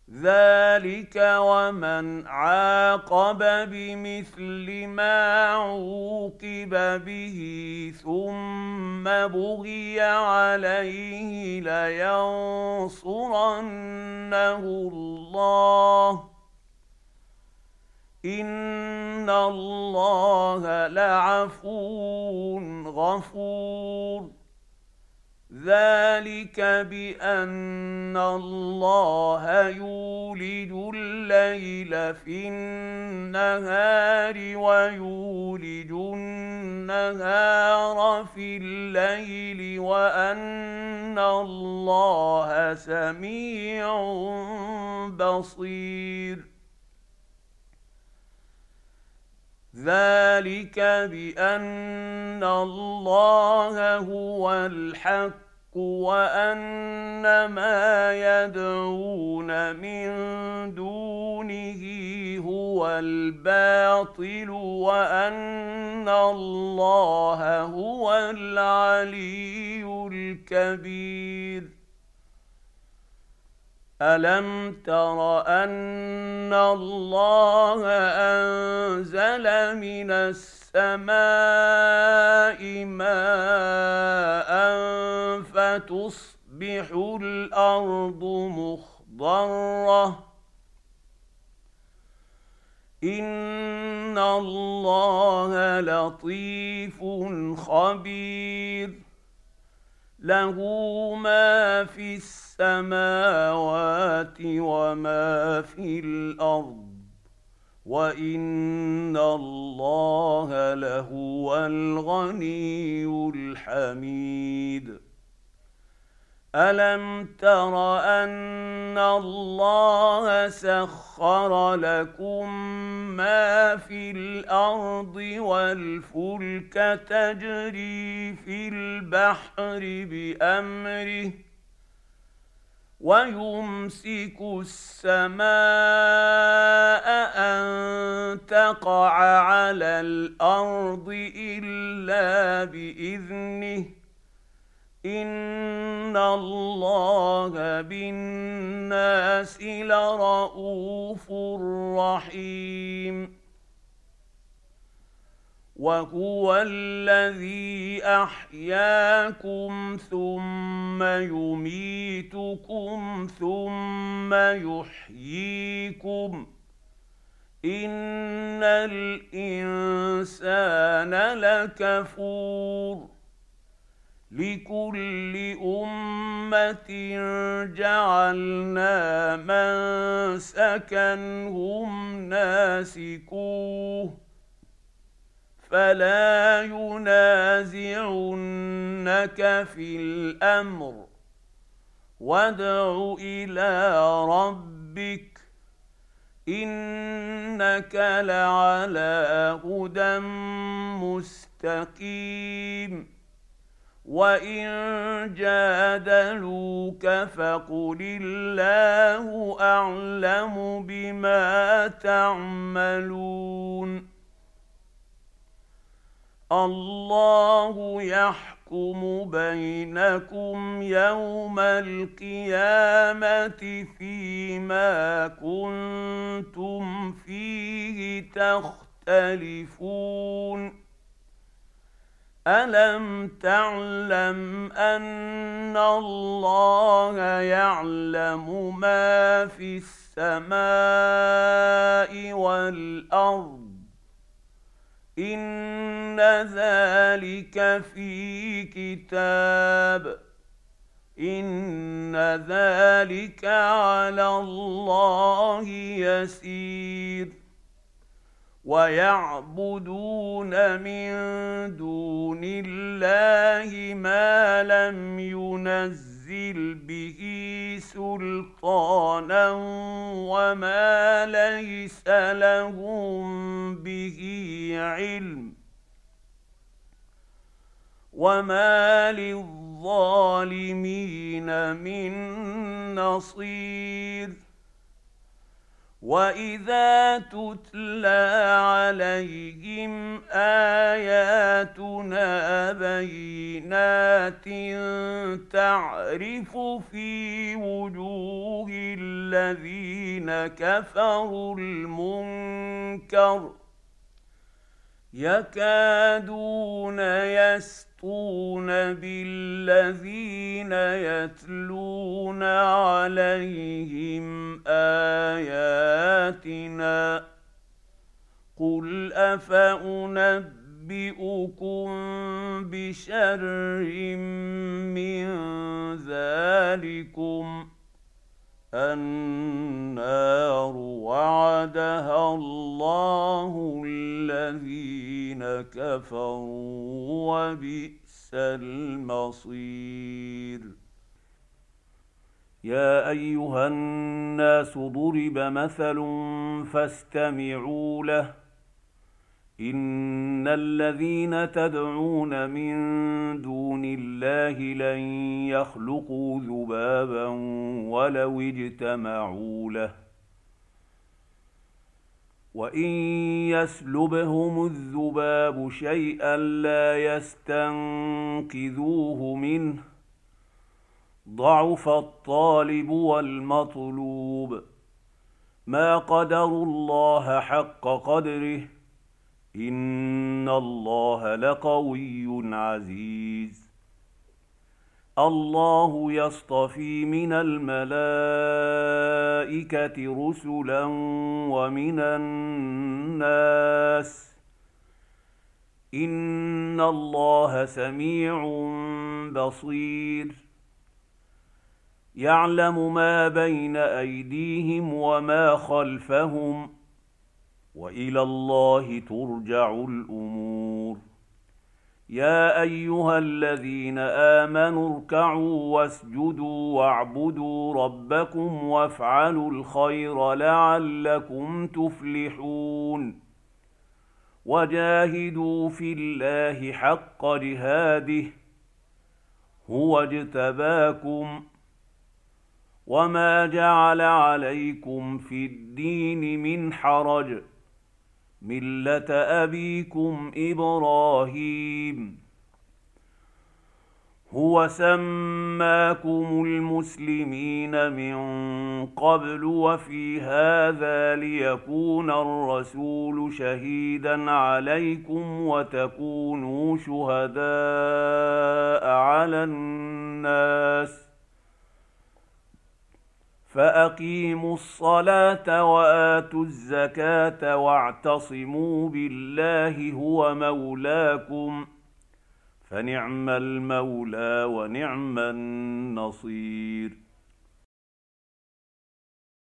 ذلك ومن عاقب بمثل ما عوقب به ثم بغي عليه لينصرنه الله إن الله لعفو غفور. ذلك بأن الله يولج الليل في النهار ويولج النهار في الليل وأن الله سميع بصير. ذلك بأن الله هو الحق وأن ما يدعون من دونه هو الباطل وأن الله هو العلي الكبير. ألم تر أن الله أنزل من السماء ماء فتصبح الأرض مخضرة إن الله لطيف خبير له ما في السماوات وما في الأرض وإن الله لهو الغني الحميد. ألم تر أن الله سخر لكم ما في الأرض والفلك تجري في البحر بأمره ويمسك السماء أن تقع على الأرض إلا بإذنه إن الله بالناس لرءوف رحيم. وهو الذي أحياكم ثم يميتكم ثم يحييكم إن الإنسان لكفور. لكل أمة جعلنا منسكا هم ناسكوه فلا ينازعنك في الأمر وادع إلى ربك إنك لعلى هدى مستقيم. وإن جادلوك فقل الله أعلم بما تعملون. الله يحكم بينكم يوم القيامة فيما كنتم فيه تختلفون. ألم تعلم أن الله يعلم ما في السماء والأرض إن ذلك في كتاب إن ذلك على الله يسير. ويعبدون من دون الله ما لم ينزل به سلطانا وما ليس لهم به علم وما للظالمين من نصير. وإذا تتلى عليهم آياتنا بينات تعرف في وجوه الذين الذين كفروا المنكر يكادون يسطون بالذين يتلون عليهم آياتنا قل أفأنبئكم بشر من ذلكم النار وعدها الله الذين كفروا وبئس المصير. يا أيها الناس ضرب مثل فاستمعوا له إن الذين تدعون من دون الله لن يخلقوا ذبابا ولو اجتمعوا له وإن يسلبهم الذباب شيئا لا يستنقذوه منه ضعف الطالب والمطلوب ما قدروا الله حق قدره إن الله لقوي عزيز. الله يصطفي من الملائكة رسلا ومن الناس إن الله سميع بصير يعلم ما بين أيديهم وما خلفهم وإلى الله ترجع الأمور. يا أيها الذين آمنوا اركعوا واسجدوا واعبدوا ربكم وافعلوا الخير لعلكم تفلحون وجاهدوا في الله حق جهاده هو اجتباكم وما جعل عليكم في الدين من حرج ملة أبيكم إبراهيم هو سماكم المسلمين من قبل وفي هذا ليكون الرسول شهيدا عليكم وتكونوا شهداء على الناس فأقيموا الصلاة وآتوا الزكاة واعتصموا بالله هو مولاكم فنعم المولى ونعم النصير.